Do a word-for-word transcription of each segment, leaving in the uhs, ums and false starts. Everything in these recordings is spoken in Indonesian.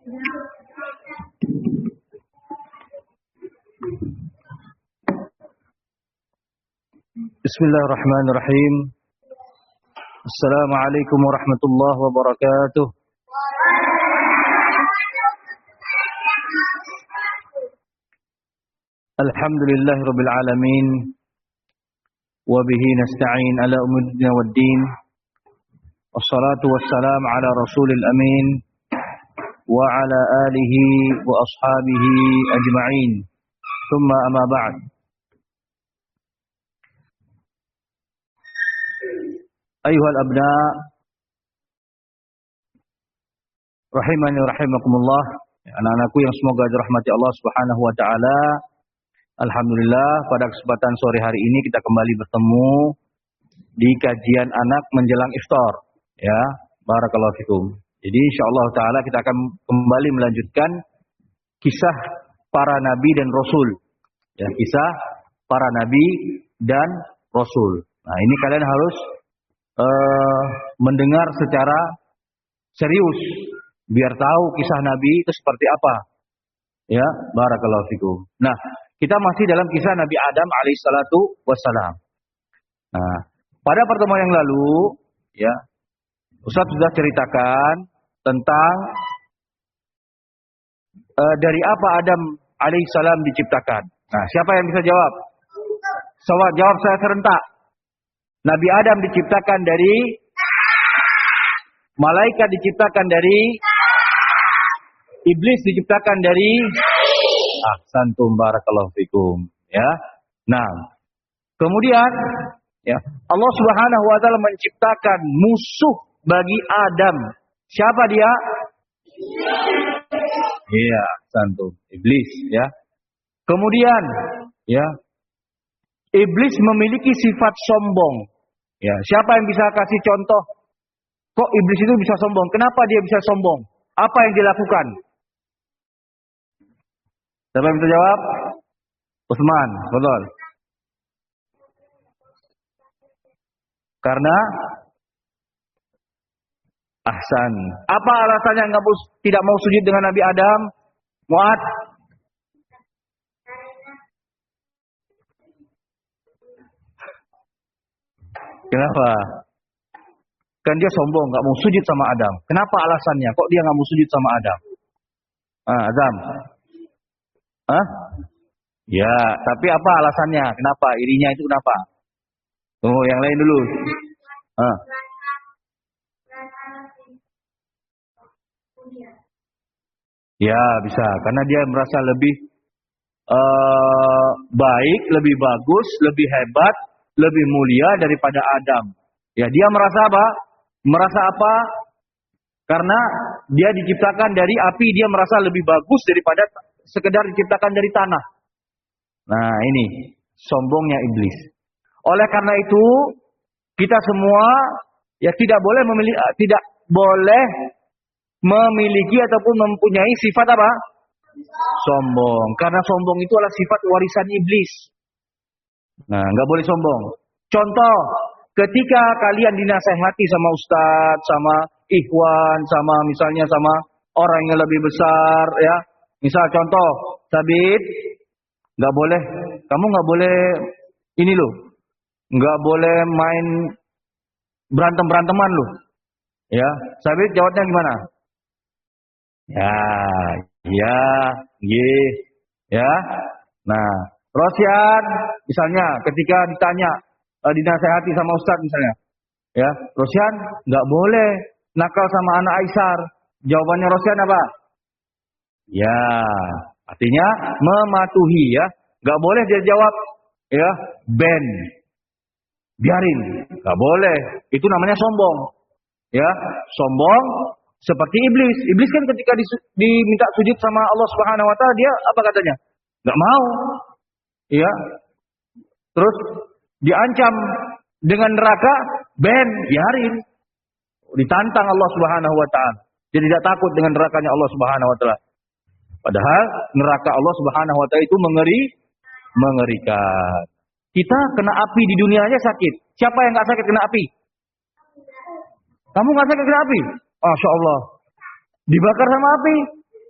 Bismillahirrahmanirrahim. Assalamualaikum warahmatullahi wabarakatuh. Alhamdulillahirabbil alamin. Wa bihi nasta'in ala umuddin waddin. Wassalatu wassalam ala rasulil amin wa ala alihi wa ashabihi ajma'in. Thumma amma ba'd. Ayuhal abna rahimani wa rahimakumullah, anak-anakku yang semoga dirahmati Allah Subhanahu wa taala. Alhamdulillah, pada kesempatan sore hari ini kita kembali bertemu di kajian anak menjelang iftar, ya. Barakallahu fikum. Jadi insyaallah taala kita akan kembali melanjutkan kisah para nabi dan rasul. Ya, kisah para nabi dan rasul. Nah, ini kalian harus Uh, mendengar secara serius biar tahu kisah Nabi itu seperti apa. Ya, barakallahu fikum. Nah, kita masih dalam kisah Nabi Adam alaihissalatu wassalam. Nah, pada pertemuan yang lalu, ya, Ustaz sudah ceritakan tentang uh, dari apa Adam alaihissalam diciptakan. Nah, siapa yang bisa jawab? Sobat, jawab saya serentak. Nabi Adam diciptakan dari malaikat, diciptakan dari iblis, diciptakan dari ahsantum barakallahu fikum, ya. Nah, kemudian ya, Allah Subhanahu wa taala menciptakan musuh bagi Adam. Siapa dia? Iya, ahsantum, iblis, ya. Kemudian, ya, iblis memiliki sifat sombong. Ya, siapa yang bisa kasih contoh? Kok iblis itu bisa sombong? Kenapa dia bisa sombong? Apa yang dilakukan? Siapa yang bisa jawab? Utsman, betul. Karena ahsan. Apa alasannya enggak mau, tidak mau sujud dengan Nabi Adam? Muad? Kenapa? Kan dia sombong, nggak mau sujud sama Adam. Kenapa alasannya? Kok dia nggak mau sujud sama Adam? Ah, Adam. Hah? Ya, tapi apa alasannya? Kenapa? Irinya itu kenapa? Tunggu yang lain dulu. Ah. Ya, bisa. Karena dia merasa lebih uh, baik, lebih bagus, lebih hebat, lebih mulia daripada Adam. Ya, dia merasa apa? Merasa apa? Karena dia diciptakan dari api, dia merasa lebih bagus daripada sekedar diciptakan dari tanah. Nah, ini sombongnya iblis. Oleh karena itu, kita semua ya tidak boleh memiliki tidak boleh memiliki ataupun mempunyai sifat apa? Sombong. Karena sombong itu adalah sifat warisan iblis. Nah, nggak boleh sombong. Contoh, ketika kalian dinasehati sama ustadz, sama ikhwan, sama misalnya sama orang yang lebih besar, ya. Misal contoh, Sabit, nggak boleh, kamu nggak boleh ini loh, nggak boleh main berantem beranteman loh, ya. Sabit jawabnya gimana? Ya, ya, ye, ya. Nah. Rosyan, misalnya ketika ditanya, uh, dinasehati sama Ustadz misalnya, ya, Rosyan nggak boleh nakal sama anak Aisar. Jawabannya Rosyan apa? Ya, artinya mematuhi, ya, nggak boleh dia jawab, ya, ben, biarin, nggak boleh. Itu namanya sombong, ya, sombong seperti iblis. Iblis kan ketika diminta sujud sama Allah Subhanahu Wa Taala, dia apa katanya? Nggak mau. Ya, terus diancam dengan neraka, ben, biarin. Ditantang Allah Subhanahu Wa Taala. Dia tidak takut dengan nerakanya Allah Subhanahu Wa Taala. Padahal neraka Allah Subhanahu Wa Taala itu mengeri, mengerikan. Kita kena api di dunia aja sakit. Siapa yang nggak sakit kena api? Kamu nggak sakit kena api? Masya Allah. Dibakar sama api,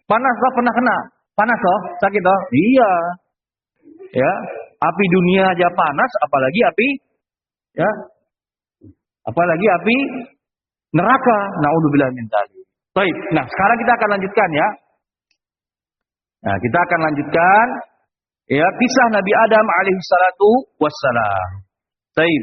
Panas toh, pernah kena? Panas toh, sakit toh? Iya. Ya, api dunia aja panas, apalagi api ya, apalagi api neraka. Naudzubillah min dzalik. Baik. Nah, sekarang kita akan lanjutkan ya. Nah, kita akan lanjutkan ya kisah Nabi Adam alaihi salatu wassalam. Baik.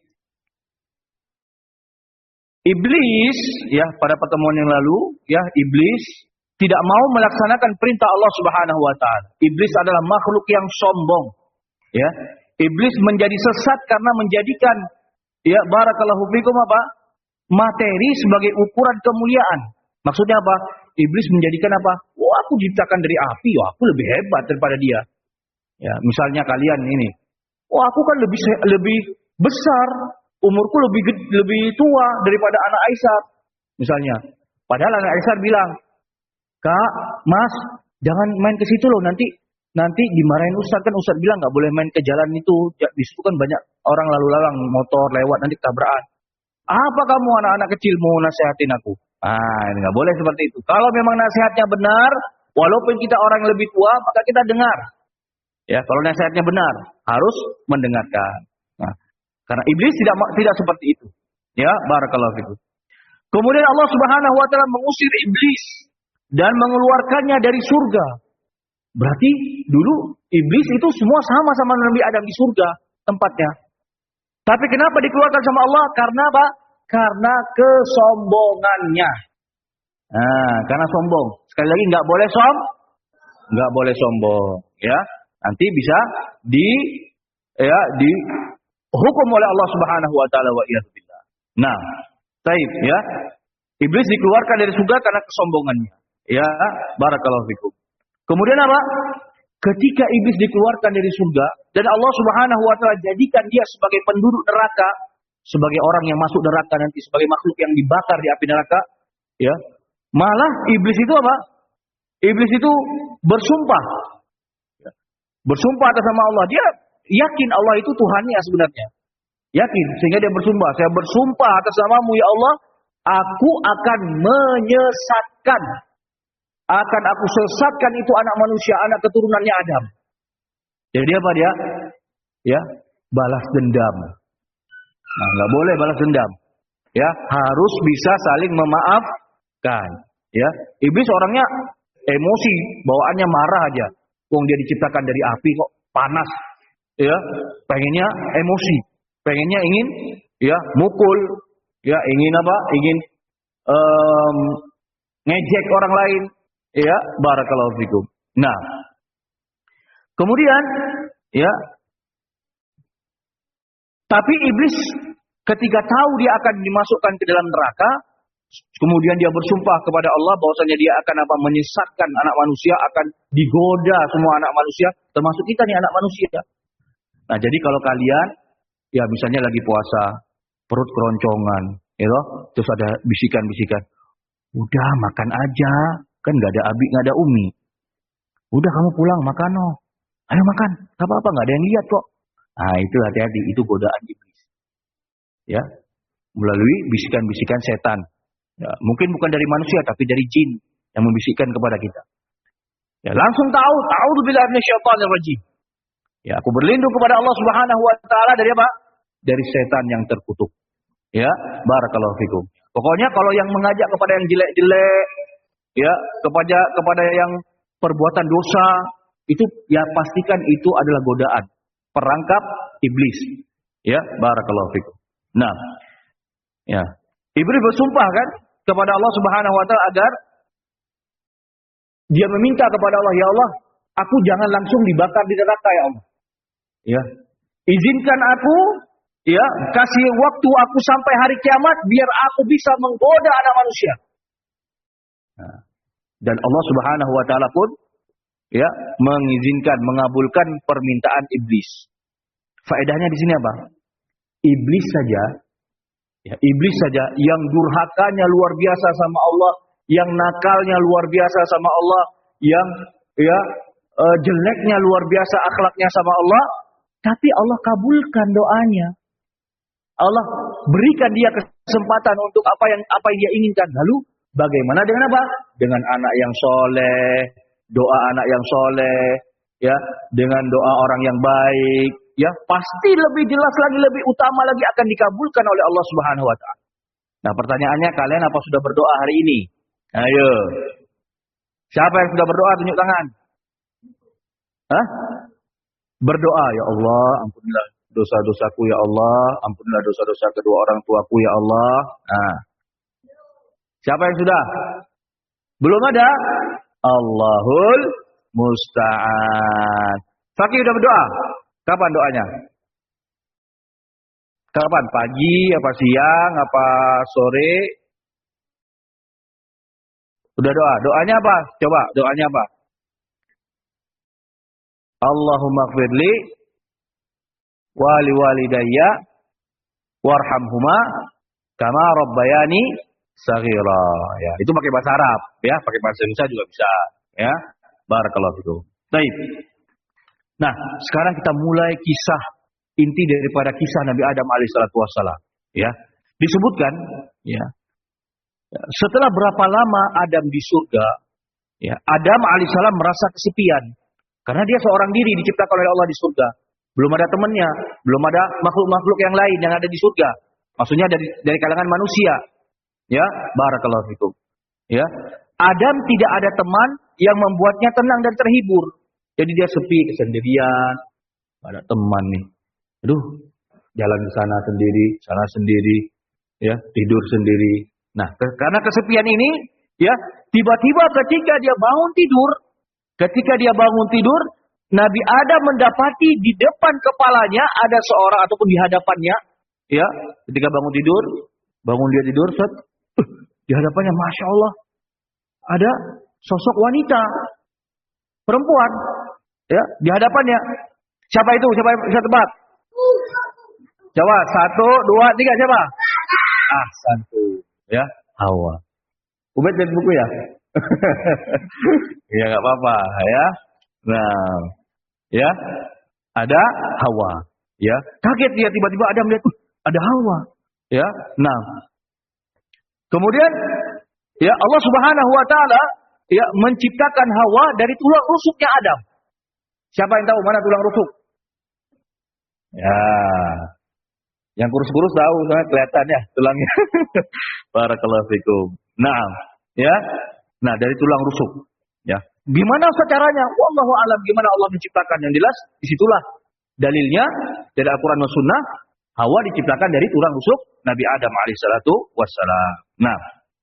Iblis ya pada pertemuan yang lalu ya iblis tidak mau melaksanakan perintah Allah Subhanahu wa taala. Iblis adalah makhluk yang sombong. Ya. Iblis menjadi sesat karena menjadikan ya barakallahu fikum apa? Materi sebagai ukuran kemuliaan. Maksudnya apa? Iblis menjadikan apa? Oh, aku diciptakan dari api, oh, aku lebih hebat daripada dia. Ya, misalnya kalian ini. Oh, aku kan lebih lebih besar, umurku lebih lebih tua daripada anak Aisyah. Misalnya. Padahal anak Aisyah bilang, "Kak, Mas, jangan main ke situ loh, nanti nanti dimarahin Ustaz, kan Ustaz bilang nggak boleh main ke jalan itu. Di situ kan banyak orang lalu lalang motor lewat, nanti tabrakan. Apa kamu anak-anak kecil mau nasihatin aku?" Ah, ini nggak boleh seperti itu. Kalau memang nasihatnya benar, walaupun kita orang yang lebih tua, maka kita dengar. Ya, kalau nasihatnya benar, harus mendengarkan. Nah, karena iblis tidak tidak seperti itu. Ya, barakallahu fikum. Kemudian Allah Subhanahu wa taala mengusir iblis dan mengeluarkannya dari surga. Berarti dulu iblis itu semua sama sama Nabi Adam di surga tempatnya. Tapi kenapa dikeluarkan sama Allah? Karena apa? Karena kesombongannya. Nah, karena sombong. Sekali lagi nggak boleh som, nggak boleh sombong. Ya, nanti bisa di ya dihukum oleh Allah Subhanahu wa taala wa iyyabillah. Nah, taib ya. Iblis dikeluarkan dari surga karena kesombongannya. Ya, barakallahu fikum. Kemudian apa? Ketika iblis dikeluarkan dari surga dan Allah Subhanahu wa taala jadikan dia sebagai penduduk neraka, sebagai orang yang masuk neraka nanti, sebagai makhluk yang dibakar di api neraka, ya. Malah iblis itu apa? Iblis itu bersumpah. Ya. Bersumpah atas nama Allah. Dia yakin Allah itu Tuhannya sebenarnya. Yakin, sehingga dia bersumpah, saya bersumpah atas namamu ya Allah, aku akan menyesatkan, akan aku sesatkan itu anak manusia, anak keturunannya Adam. Jadi apa dia? Ya, balas dendam. Nah, nggak boleh balas dendam. Ya, harus bisa saling memaafkan. Ya, iblis orangnya emosi, bawaannya marah aja. Wong dia diciptakan dari api kok panas. Ya, pengennya emosi, pengennya ingin ya mukul, ya ingin apa? Ingin um, ngejek orang lain. Ya, barakallahu fikum. Nah, kemudian ya, tapi iblis ketika tahu dia akan dimasukkan ke dalam neraka, kemudian dia bersumpah kepada Allah bahwasanya dia akan apa? Menyesatkan anak manusia, akan digoda semua anak manusia, termasuk kita nih anak manusia. Nah, jadi kalau kalian ya misalnya lagi puasa, perut keroncongan, ya toh, terus ada bisikan-bisikan, udah makan aja, kan nggak ada abi, nggak ada umi, udah kamu pulang makan no, ayo makan, nggak apa-apa, nggak ada yang lihat kok. Nah, itu hati-hati, itu godaan iblis. Ya, melalui bisikan-bisikan setan. Ya, mungkin bukan dari manusia tapi dari jin yang membisikkan kepada kita. Ya, langsung tahu, a'udzubillahi minasyaitonir rajim. Ya, aku berlindung kepada Allah Subhanahu wa taala dari apa? Dari setan yang terkutuk. Ya, barakallahu fikum. Pokoknya kalau yang mengajak kepada yang jelek-jelek, ya, kepada kepada yang perbuatan dosa, itu ya pastikan itu adalah godaan, perangkap iblis. Ya, barakallahu fikum. Nah, ya. Iblis bersumpah kan kepada Allah Subhanahu wa taala agar dia meminta kepada Allah, ya Allah, aku jangan langsung dibakar di neraka ya Allah. Ya. Izinkan aku, ya, kasih waktu aku sampai hari kiamat biar aku bisa menggoda anak manusia. Nah, dan Allah Subhanahu wa taala pun ya mengizinkan, mengabulkan permintaan iblis. Faedahnya di sini apa? Iblis saja, ya, iblis saja yang durhakanya luar biasa sama Allah, yang nakalnya luar biasa sama Allah, yang ya e, jeleknya luar biasa akhlaknya sama Allah, tapi Allah kabulkan doanya. Allah berikan dia kesempatan untuk apa yang apa yang dia inginkan. Lalu Bagaimana dengan apa? Dengan anak yang soleh, doa anak yang soleh, ya, dengan doa orang yang baik, ya, pasti lebih jelas lagi, lebih utama lagi akan dikabulkan oleh Allah Subhanahu wa taala. Nah, pertanyaannya, kalian apa sudah berdoa hari ini? Ayo. Siapa yang sudah berdoa, tunjuk tangan. Hah? Berdoa, ya Allah, ampunilah dosa-dosaku ya Allah, ampunilah dosa-dosa kedua orang tuaku ya Allah. Nah, siapa yang sudah? Belum ada? Allahul musta'an. Fakih udah berdoa? Kapan doanya? Kapan? Pagi, apa siang, apa sore? Udah doa. Doanya apa? Coba, doanya apa? Allahumma gfirli wali walidayya warhamhuma kama rabbayani saghira. Ya, itu pakai bahasa Arab, ya, pakai bahasa Indonesia juga bisa, ya. Barakallahu fikum. Baik. Nah, sekarang kita mulai kisah inti daripada kisah Nabi Adam alaihissalatu wassalam, ya. Disebutkan, ya. Setelah berapa lama Adam di surga, ya, Adam alaihissalam merasa kesepian karena dia seorang diri diciptakan oleh Allah di surga. Belum ada temannya, belum ada makhluk-makhluk yang lain yang ada di surga. Maksudnya dari dari kalangan manusia. Ya, barakallahu fikum. Ya. Adam tidak ada teman yang membuatnya tenang dan terhibur. Jadi dia sepi, kesendirian. Tidak ada teman nih. Aduh, jalan ke sana sendiri, sana sendiri, ya, tidur sendiri. Nah, ke, karena kesepian ini, ya, tiba-tiba ketika dia bangun tidur, ketika dia bangun tidur, Nabi Adam mendapati di depan kepalanya ada seorang ataupun di hadapannya, ya, ketika bangun tidur, bangun dia tidur, set, uh, di hadapannya, masya Allah, ada sosok wanita, perempuan, ya, di hadapannya. Siapa itu? Siapa yang bisa tebak? Coba satu, dua, tiga, siapa? Ah, satu, ya, Hawa. Ubed lihat buku ya? Ya nggak apa-apa, ya. Nah, ya, ada Hawa, ya. Kaget dia tiba-tiba ada melihat, uh, ada Hawa, ya. Nah, kemudian, ya, Allah Subhanahu Wa Taala, ya, menciptakan Hawa dari tulang rusuknya Adam. Siapa yang tahu mana tulang rusuk? Ya, yang kurus-kurus tahu, soalnya kelihatan ya tulangnya. Barakallahu fikum. Nah, ya, nah dari tulang rusuk, ya. Gimana caranya? Wallahu a'lam gimana Allah menciptakan. Yang jelas disitulah dalilnya dari Al-Quran dan Sunnah. Hawa diciptakan dari tulang rusuk Nabi Adam alaihissalatu wassalam. Nah,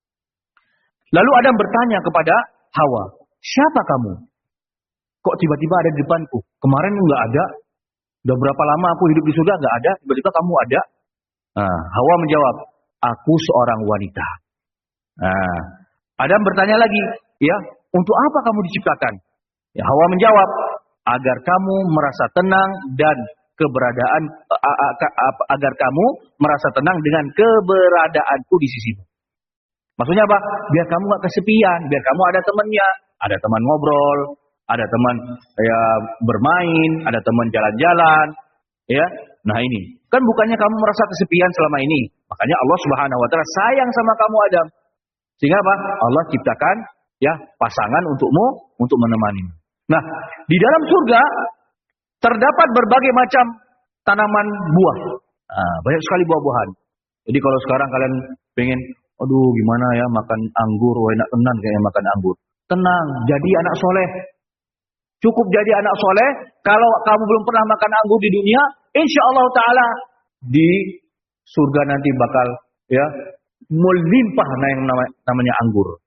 lalu Adam bertanya kepada Hawa, siapa kamu? Kok tiba-tiba ada di depanku? Kemarin enggak ada. Udah berapa lama aku hidup di surga enggak ada. Tiba-tiba kamu ada. Nah, Hawa menjawab, aku seorang wanita. Nah, Adam bertanya lagi, ya, untuk apa kamu diciptakan? Ya, Hawa menjawab, agar kamu merasa tenang dan keberadaan, agar kamu merasa tenang dengan keberadaanku di sisimu. Maksudnya apa? Biar kamu gak kesepian, biar kamu ada temannya, ada teman ngobrol, ada teman ya bermain, ada teman jalan-jalan, ya. Nah ini, kan bukannya kamu merasa kesepian selama ini. Makanya Allah Subhanahu Wa Taala sayang sama kamu Adam. Sehingga apa? Allah ciptakan, ya, pasangan untukmu untuk menemani. Nah, di dalam surga terdapat berbagai macam tanaman buah. Nah, banyak sekali buah-buahan. Jadi kalau sekarang kalian pengen, aduh gimana ya makan anggur, wah enak tenan kayaknya makan anggur. Tenang, jadi anak soleh. Cukup jadi anak soleh. Kalau kamu belum pernah makan anggur di dunia, insya Allah Taala di surga nanti bakal, ya, melimpah nah yang namanya anggur.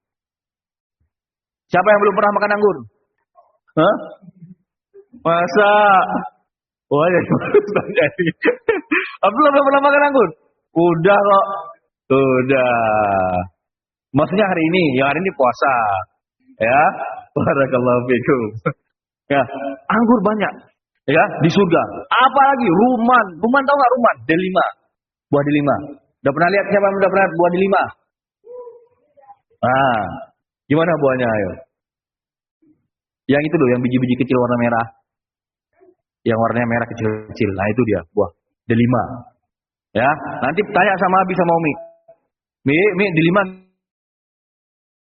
Siapa yang belum pernah makan anggur? Hah? Masa? Wah, ya, jadi. Abdullah belum pernah makan anggur? Udah kok. Udah. Maksudnya hari ini, yang hari ini puasa. Ya. Barakallahu fikum. Ya, anggur banyak. Ya, di surga. Apalagi ruman. Ruman tahu nggak ruman? Delima. Buah delima. Udah pernah lihat siapa yang udah pernah buah delima? Ah, gimana buahnya ayo? Yang itu loh, yang biji-biji kecil warna merah. Yang warnanya merah kecil-kecil. Nah, itu dia, buah delima. Ya, nanti tanya sama Abi sama Umi. Mi, mi delima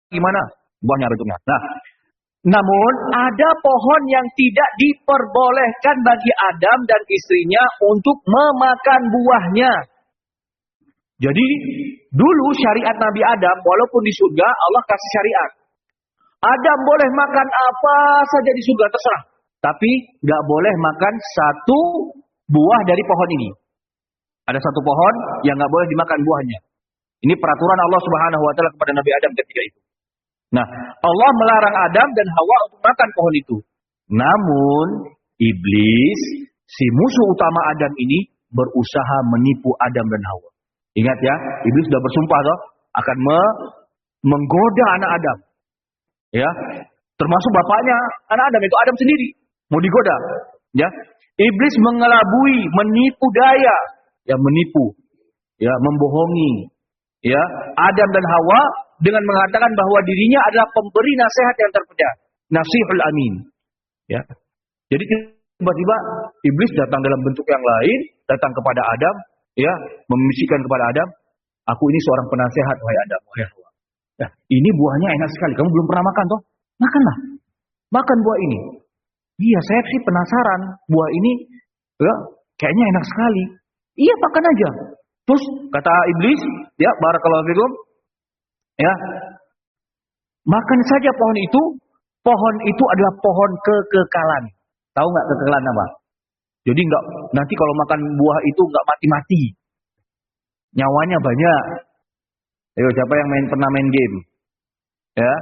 gimana? Buahnya bentuknya. Nah, namun ada pohon yang tidak diperbolehkan bagi Adam dan istrinya untuk memakan buahnya. Jadi dulu syariat Nabi Adam, walaupun di surga Allah kasih syariat. Adam boleh makan apa saja di surga terserah. Tapi nggak boleh makan satu buah dari pohon ini. Ada satu pohon yang nggak boleh dimakan buahnya. Ini peraturan Allah Subhanahu Wa Taala kepada Nabi Adam ketika itu. Nah, Allah melarang Adam dan Hawa untuk makan pohon itu. Namun iblis, si musuh utama Adam ini, berusaha menipu Adam dan Hawa. Ingat ya, iblis sudah bersumpah toh akan me menggoda anak Adam. Ya, termasuk bapaknya anak Adam, itu Adam sendiri mau digoda. Ya, iblis mengelabui, menipu daya, ya menipu, ya membohongi, ya Adam dan Hawa dengan mengatakan bahwa dirinya adalah pemberi nasihat yang terpercaya, nasihul amin. Ya, jadi tiba-tiba iblis datang dalam bentuk yang lain, datang kepada Adam, ya membisikkan kepada Adam, aku ini seorang penasehat wahai Adam, wahai Hawa. Ya, ini buahnya enak sekali. Kamu belum pernah makan toh? Makanlah. Makan buah ini. Iya, saya sih penasaran. Buah ini ya, kayaknya enak sekali. Iya, makan aja. Terus kata iblis, ya barakallahu fikum, ya makan saja pohon itu. Pohon itu adalah pohon kekekalan. Tahu nggak kekekalan apa? Jadi nggak, nanti kalau makan buah itu nggak mati-mati. Nyawanya banyak. Ayo, siapa yang main pernah main game? Ya.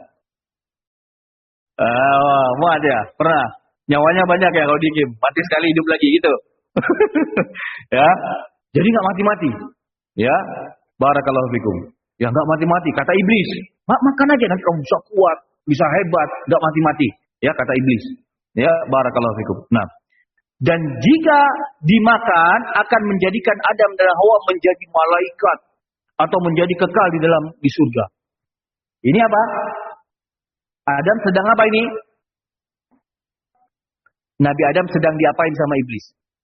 Ah, mau ada? Pernah. Nyawanya banyak ya kalau di game. Mati sekali hidup lagi gitu. Ya. Jadi nggak mati-mati. Ya. Barakallahu fikum. Ya nggak mati-mati. Kata iblis, Mak, makan aja nanti kamu bisa kuat, bisa hebat, nggak mati-mati. Ya kata iblis. Ya. Barakallahu fikum. Nah. Dan jika dimakan akan menjadikan Adam dan Hawa menjadi malaikat atau menjadi kekal di dalam di surga. Ini apa? Adam sedang apa ini? Nabi Adam sedang diapain sama iblis?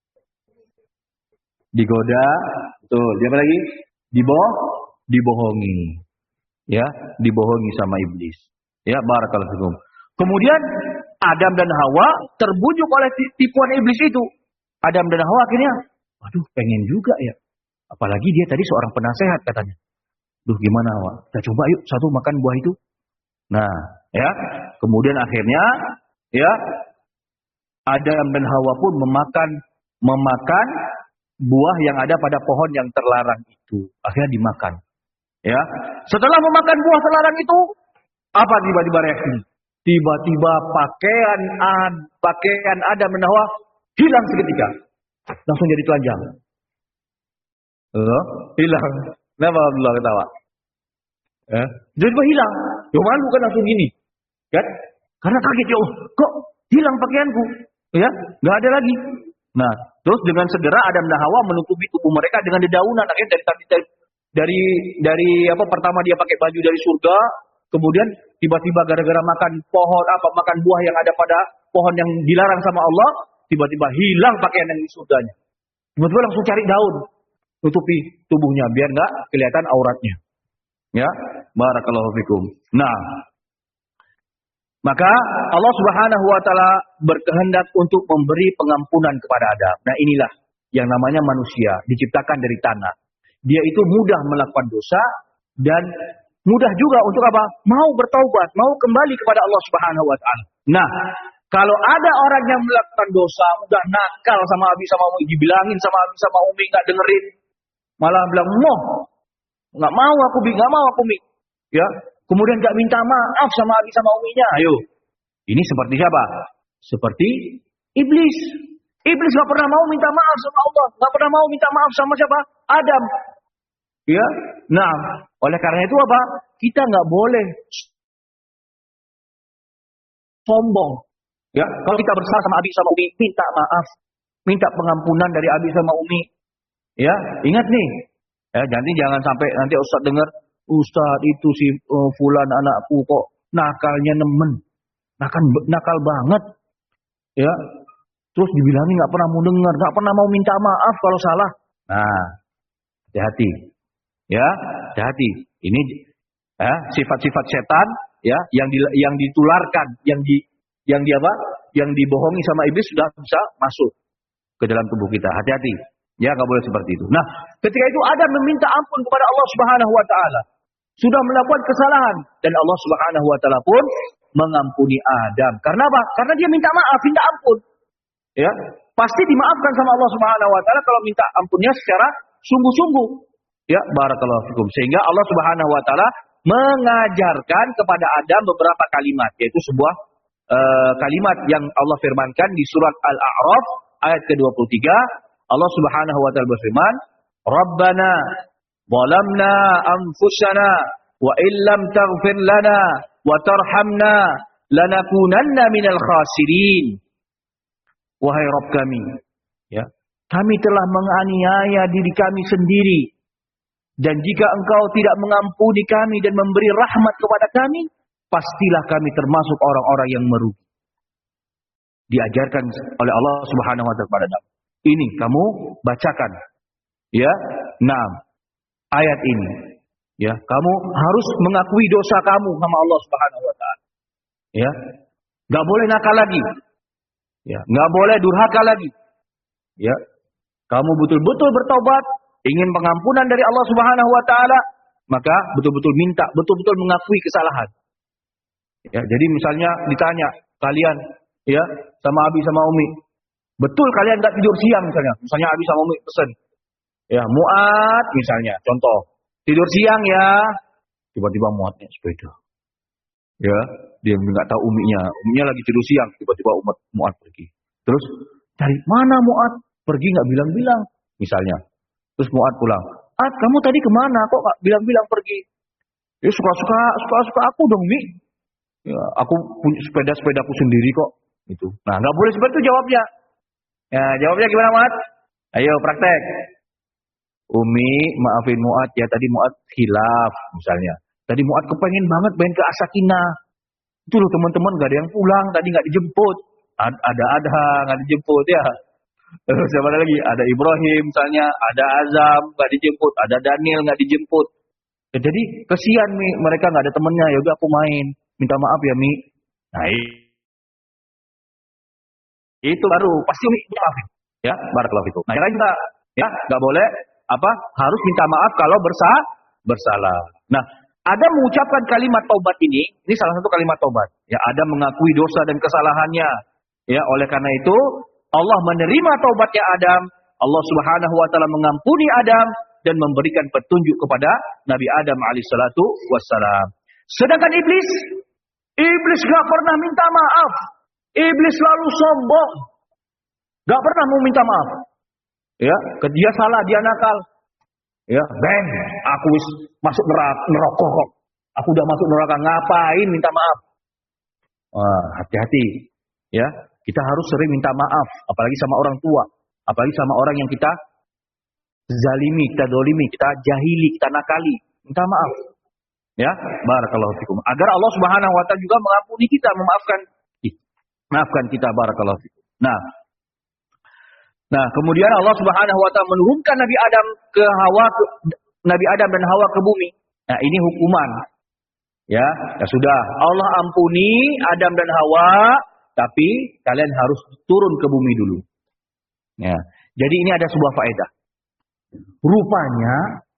Digoda, betul. Siapa lagi? Diboh, dibohongi. Ya, dibohongi sama iblis. Ya, barakallahu fikum. Kemudian Adam dan Hawa terbujuk oleh tipuan iblis itu. Adam dan Hawa akhirnya, aduh pengen juga ya. Apalagi dia tadi seorang penasehat katanya. Duh gimana Hawa? Kita coba yuk satu makan buah itu. Nah, ya. Kemudian akhirnya, ya, Adam dan Hawa pun memakan memakan buah yang ada pada pohon yang terlarang itu. Akhirnya dimakan. Ya. Setelah memakan buah terlarang itu, apa tiba-tiba reaksi? Tiba-tiba pakaian ad, pakaian Adam dan Hawa hilang seketika. Langsung jadi telanjang. Loh, hilang. Kenapa Abdullah ketawa? Eh, tiba-tiba hilang. Ya malu kan langsung gini. Kan? Karena kaget ya, oh, kok hilang pakaianku? Ya, nggak ada lagi. Nah, terus dengan segera Adam dan Hawa menutupi tubuh mereka dengan dedaunan. Akhirnya dari tadi dari, dari dari apa pertama dia pakai baju dari surga, kemudian tiba-tiba gara-gara makan pohon apa makan buah yang ada pada pohon yang dilarang sama Allah, tiba-tiba hilang pakaian yang di surganya. Tiba-tiba langsung cari daun, tutupi tubuhnya biar nggak kelihatan auratnya. Ya, barakallahu fikum. Nah, maka Allah Subhanahu wa taala berkehendak untuk memberi pengampunan kepada Adam. Nah, inilah yang namanya manusia, diciptakan dari tanah. Dia itu mudah melakukan dosa dan mudah juga untuk apa? Mau bertaubat, mau kembali kepada Allah Subhanahu wa taala. Nah, kalau ada orang yang melakukan dosa, udah nakal sama Abi sama Umi, dibilangin sama Abi sama Umi nggak dengerin, malah bilang, "Moh, nggak mau aku bi, nggak mau aku mi." Ya, kemudian nggak minta maaf sama Abi sama Uminya. Ayo, ini seperti siapa? Seperti iblis. Iblis nggak pernah mau minta maaf sama Allah, nggak pernah mau minta maaf sama siapa? Adam. Ya, nah, oleh karena itu apa? Kita nggak boleh sombong. Ya, kalau kita bersalah sama Abi sama Umi, minta maaf, minta pengampunan dari Abi sama Umi. Ya, ingat nih. Ya, nanti jangan sampai nanti Ustaz dengar, Ustaz itu si uh, fulan anakku kok nakalnya nemen. Nakal nakal banget. Ya. Terus dibilangin nggak pernah mau dengar, nggak pernah mau minta maaf kalau salah. Nah, hati-hati. Ya, hati-hati. Ini ya, sifat-sifat setan, ya, yang di, yang ditularkan, yang di yang di apa? Yang dibohongi sama iblis sudah bisa masuk ke dalam tubuh kita. Hati-hati. Ya, nggak boleh seperti itu. Nah, ketika itu Adam meminta ampun kepada Allah Subhanahu wa taala. Sudah melakukan kesalahan dan Allah Subhanahu wa taala pun mengampuni Adam. Karena apa? Karena dia minta maaf, minta ampun. Ya, pasti dimaafkan sama Allah Subhanahu wa taala kalau minta ampunnya secara sungguh-sungguh. Ya, barakallahu fikum. Sehingga Allah Subhanahu wa taala mengajarkan kepada Adam beberapa kalimat, yaitu sebuah uh, kalimat yang Allah firmankan di surat Al-A'raf ayat ke dua puluh tiga. Allah Subhanahu wa taala berfirman, "Rabbana zalamna anfusana wa illam taghfir lana wa tarhamna lanakunanna minal khasirin." Wahai Rabb kami, ya, kami telah menganiaya diri kami sendiri. Dan jika engkau tidak mengampuni kami dan memberi rahmat kepada kami, pastilah kami termasuk orang-orang yang merugi. Diajarkan oleh Allah Subhanahu wa taala kepada Adam. Ini kamu bacakan. Ya, enam ayat ini. Ya, kamu harus mengakui dosa kamu sama Allah Subhanahu wa taala. Ya. Enggak boleh nakal lagi. Ya, enggak boleh durhaka lagi. Ya. Kamu betul-betul bertobat, ingin pengampunan dari Allah Subhanahu wa taala, maka betul-betul minta, betul-betul mengakui kesalahan. Ya, jadi misalnya ditanya, kalian ya sama Abi sama Umi, betul kalian enggak tidur siang misalnya. Misalnya Abi sama Umi pesen. Ya, Muat misalnya, contoh. Tidur siang ya. Tiba-tiba Muatnya sepeda. Ya, dia enggak tahu Uminya. Uminya lagi tidur siang, tiba-tiba Umat Muat pergi. Terus cari mana Muat? Pergi enggak bilang-bilang misalnya. Terus Muat pulang. "Ah, kamu tadi kemana? Kok enggak bilang-bilang pergi?" "Ya suka-suka, suka-suka aku dong, Mi. Ya, aku punya sepeda-sepedaku sendiri kok." Itu. Nah, enggak boleh seperti itu jawabnya. Ya, jawabnya gimana, Muat? Ayo praktek. "Umi, maafin Muat ya, tadi Muat khilaf misalnya. Tadi Muat kepengen banget main ke Asakina. Itu loh teman-teman gak ada yang pulang, tadi gak dijemput. Ad ada Adha gak dijemput ya. Terus siapa lagi? Ada Ibrahim misalnya, ada Azam gak dijemput, ada Daniel gak dijemput. Ya, jadi kesian Mi, mereka gak ada temennya. Ya udah aku main. Minta maaf ya Mi." Nah, itu baru pasti Umi maafin. Ya, barakallahu fikum. Nah, yang lain juga ya, gak boleh apa? Harus minta maaf kalau bersa bersalah. Nah, Adam mengucapkan kalimat taubat ini, ini salah satu kalimat taubat. Ya, Adam mengakui dosa dan kesalahannya. Ya, oleh karena itu Allah menerima taubatnya Adam. Allah Subhanahu wa taala mengampuni Adam dan memberikan petunjuk kepada Nabi Adam alaihissalatu wassalam. Sedangkan iblis, iblis gak pernah minta maaf. Iblis selalu sombong. Gak pernah mau minta maaf. Ya, dia salah, dia nakal. Ya, bang, aku wis masuk neraka, neraka kok. Aku udah masuk neraka, ngapain minta maaf? Wah, hati-hati. Ya, kita harus sering minta maaf, apalagi sama orang tua, apalagi sama orang yang kita zalimi, kita dolimi, kita jahili, kita nakali. Minta maaf. Ya, barakallahu fikum. Agar Allah Subhanahu wa taala juga mengampuni kita, memaafkan maafkan kita, barakallahu fikum. Nah, Nah, kemudian Allah Subhanahu wa taala menurunkan Nabi Adam ke Hawa ke, Nabi Adam dan Hawa ke bumi. Nah, ini hukuman. Ya, ya sudah. Allah ampuni Adam dan Hawa, tapi kalian harus turun ke bumi dulu. Ya. Jadi ini ada sebuah faedah. Rupanya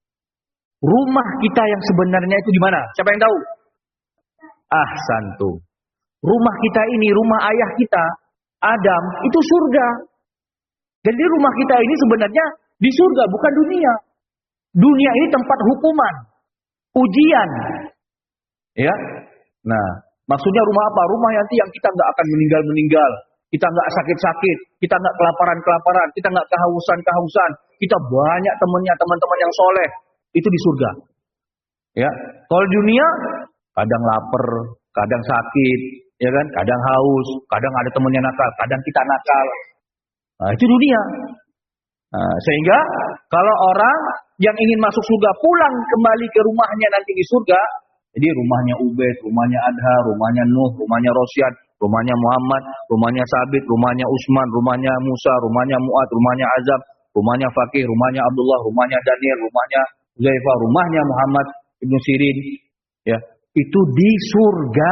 rumah kita yang sebenarnya itu di mana? Siapa yang tahu? Ah, santu. Rumah kita ini, rumah ayah kita, Adam, itu surga. Jadi rumah kita ini sebenarnya di surga, bukan dunia. Dunia ini tempat hukuman, ujian. Ya, nah, maksudnya rumah apa? Rumah nanti yang kita nggak akan meninggal-meninggal, kita nggak sakit-sakit, kita nggak kelaparan-kelaparan, kita nggak kehausan-kehausan, kita banyak temannya, teman-teman yang soleh, itu di surga. Ya, kalau di dunia kadang lapar, kadang sakit, ya kan? Kadang haus, kadang ada temannya nakal, kadang kita nakal. Nah, itu dunia. Nah, sehingga kalau orang yang ingin masuk surga pulang kembali ke rumahnya nanti di surga, jadi rumahnya Ubaid, rumahnya Adha, rumahnya Nuh, rumahnya Rosyad, rumahnya Muhammad, rumahnya Sabit, rumahnya Utsman, rumahnya Musa, rumahnya Mu'ad, rumahnya Azab, rumahnya Fakih, rumahnya Abdullah, rumahnya Daniel, rumahnya Zaifah, rumahnya Muhammad Ibnu Sirin. Ya, itu di surga.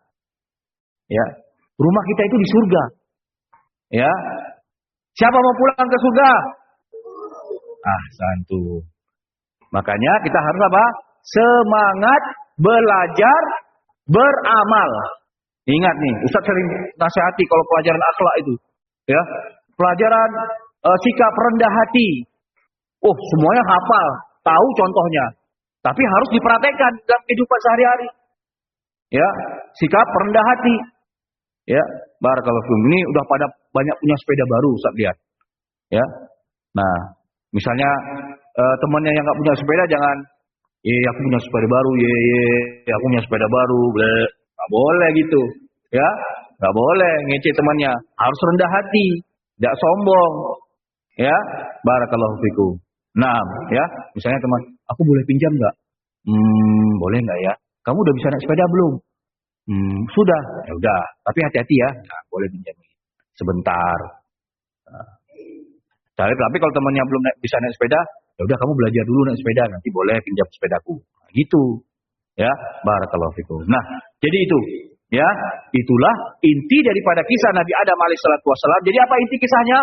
Ya, rumah kita itu di surga. Ya, siapa mau pulang ke surga? Ah, santu. Makanya kita harus apa? Semangat belajar, beramal. Ingat nih, Ustaz sering nasihati kalau pelajaran akhlak itu, ya, pelajaran uh, sikap rendah hati. Oh, semuanya hafal, tahu contohnya, tapi harus dipraktekkan dalam kehidupan sehari-hari. Ya, sikap rendah hati. Ya, barakallahu fikum. Ini udah pada banyak punya sepeda baru, Ustaz lihat. Ya, nah, misalnya uh, temannya yang nggak punya sepeda jangan, ye, aku punya sepeda baru, ye, ye, aku punya sepeda baru, ble. Nggak boleh gitu, ya, nggak boleh ngece temannya. Harus rendah hati, tidak sombong, ya, barakallahu fikum. Nah, ya, misalnya teman, aku boleh pinjam nggak? Hmm, boleh nggak ya? Kamu udah bisa naik sepeda belum? Hmm, sudah, ya udah. Tapi hati-hati ya, nah, boleh pinjam sebentar. Nah, tapi kalau temannya belum naik, bisa naik sepeda, ya udah kamu belajar dulu naik sepeda, nanti boleh pinjam sepedaku. Nah, gitu. Ya, barakallahu fikum. Nah, jadi itu, ya, itulah inti daripada kisah Nabi Adam alaihissalatu wassalam. Jadi apa inti kisahnya?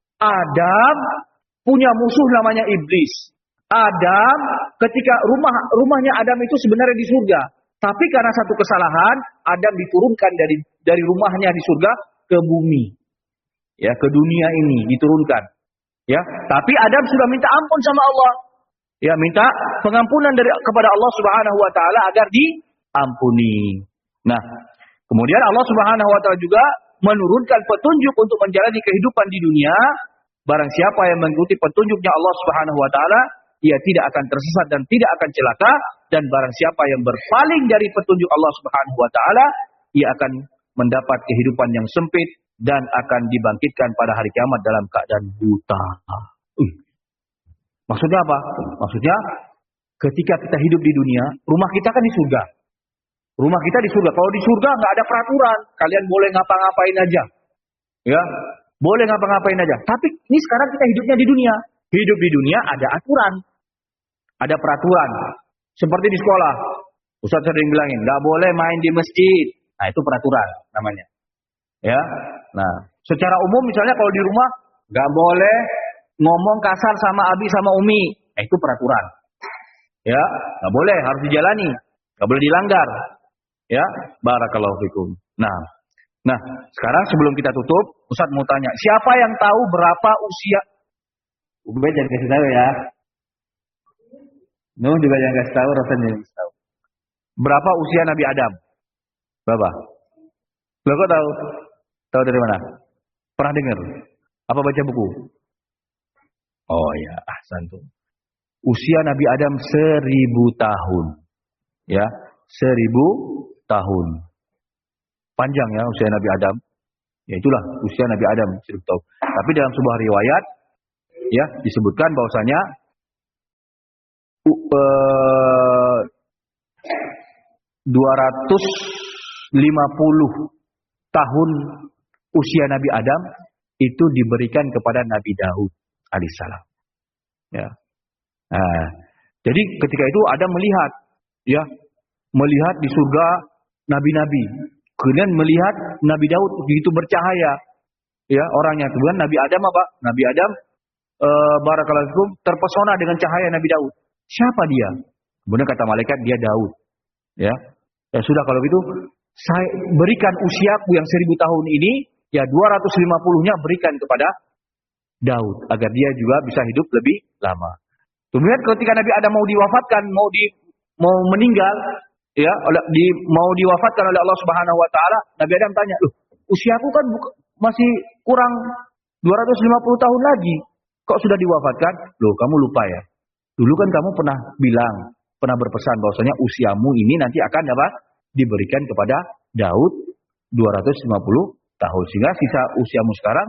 Adam punya musuh namanya iblis. Adam ketika rumah rumahnya Adam itu sebenarnya di surga, tapi karena satu kesalahan Adam diturunkan dari dari rumahnya di surga ke bumi. Ya, ke dunia ini diturunkan. Ya, tapi Adam sudah minta ampun sama Allah. Ya, minta pengampunan dari kepada Allah Subhanahu wa taala agar diampuni. Nah, kemudian Allah Subhanahu wa taala juga menurunkan petunjuk untuk menjalani kehidupan di dunia. Barang siapa yang mengikuti petunjuknya Allah Subhanahu wa taala, ia tidak akan tersesat dan tidak akan celaka, dan barang siapa yang berpaling dari petunjuk Allah Subhanahu wa taala, ia akan mendapat kehidupan yang sempit dan akan dibangkitkan pada hari kiamat dalam keadaan buta. Uh. Maksudnya apa? Maksudnya ketika kita hidup di dunia, rumah kita kan di surga. Rumah kita di surga. Kalau di surga nggak ada peraturan, kalian boleh ngapa-ngapain aja. Ya, boleh ngapa-ngapain aja. Tapi ini sekarang kita hidupnya di dunia. Hidup di dunia ada aturan. Ada peraturan. Seperti di sekolah. Ustaz sering bilangin, nggak boleh main di masjid. Nah, itu peraturan namanya. Ya. Nah, secara umum misalnya kalau di rumah nggak boleh ngomong kasar sama abi sama umi. Nah, itu peraturan. Ya, nggak boleh, harus dijalani. Nggak boleh dilanggar. Ya, barakallahu fikum. Nah, nah, sekarang sebelum kita tutup, Ustaz mau tanya, siapa yang tahu berapa usia? Ubed jangan kasih tahu ya. Nuh juga jangan kasih tahu, Rasul jangan kasih tahu. Berapa usia Nabi Adam? Berapa? Lo kok tahu? Tahu dari mana? Pernah dengar? Apa baca buku? Oh ya, ahsan tuh. Usia Nabi Adam seribu tahun. Ya, seribu tahun. Panjang ya usia Nabi Adam. Ya itulah usia Nabi Adam seribu tahun. Tapi dalam sebuah riwayat, ya disebutkan bahwasanya uh, dua ratus lima puluh tahun usia Nabi Adam itu diberikan kepada Nabi Daud alaihissalam. Ya. Nah, jadi ketika itu Adam melihat, ya, melihat di surga nabi-nabi. Kemudian melihat Nabi Daud begitu bercahaya, ya orangnya. Kemudian Nabi Adam apa? Nabi Adam e, barakallahu fikum terpesona dengan cahaya Nabi Daud. Siapa dia? Kemudian kata malaikat, dia Daud. Ya, ya sudah kalau gitu, saya berikan usiaku yang seribu tahun ini, ya dua ratus lima puluh-nya berikan kepada Daud agar dia juga bisa hidup lebih lama. Kemudian ketika Nabi Adam mau diwafatkan, mau di mau meninggal, ya, oleh di mau diwafatkan oleh Allah Subhanahu wa taala, Nabi Adam tanya, "Loh, usiaku kan buka, masih kurang dua ratus lima puluh tahun lagi. Kok sudah diwafatkan?" "Loh, kamu lupa ya. Dulu kan kamu pernah bilang, pernah berpesan bahwasanya usiamu ini nanti akan apa? Diberikan kepada Daud dua ratus lima puluh tahun. Sehingga sisa usiamu sekarang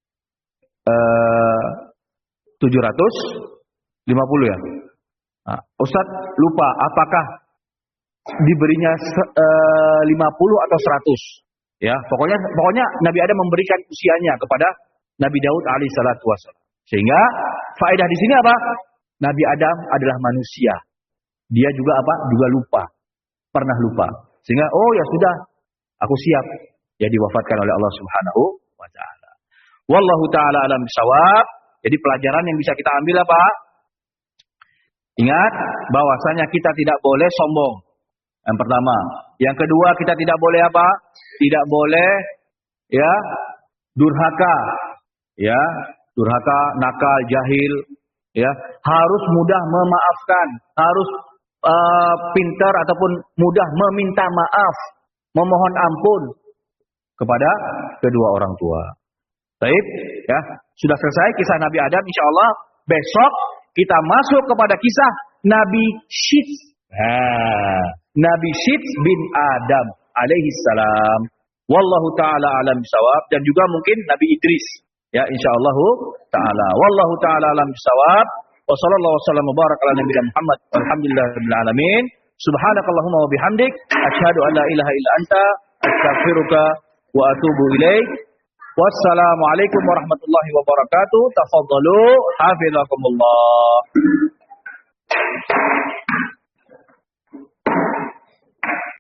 eh, tujuh ratus lima puluh ya. Nah, Ustaz lupa apakah diberinya uh, lima puluh atau seratus. Ya, pokoknya pokoknya Nabi Adam memberikan usianya kepada Nabi Daud alaihissalatu wassalam. Sehingga faedah di sini apa? Nabi Adam adalah manusia. Dia juga apa? Juga lupa. pernah lupa. Sehingga oh ya sudah, aku siap. Ya diwafatkan oleh Allah Subhanahu wa taala. Wallahu taala alam bisawab. Jadi pelajaran yang bisa kita ambil apa? Ingat bahwasanya kita tidak boleh sombong. Yang pertama, yang kedua kita tidak boleh apa? Tidak boleh ya durhaka. Ya, durhaka, nakal, jahil, ya. Harus mudah memaafkan, harus uh, pintar ataupun mudah meminta maaf, memohon ampun kepada kedua orang tua. Baik, ya. Sudah selesai kisah Nabi Adam, insyaallah besok kita masuk kepada kisah Nabi Syits. Nah, Nabi Syits bin Adam alaihi salam. Wallahu taala alam bisawab, dan juga mungkin Nabi Idris. Ya, insyaallah taala. Wallahu taala alam bisawab. Wa sallallahu wasallam wa baraka ala nabiyina Muhammad. Alhamdulillahirabbil alamin. Subhanakallahumma wa bihamdik asyhadu an la ilaha illa anta astaghfiruka wa atubu ilaik. Wassalamualaikum warahmatullahi wabarakatuh. Tafadhalu hafizakumullah.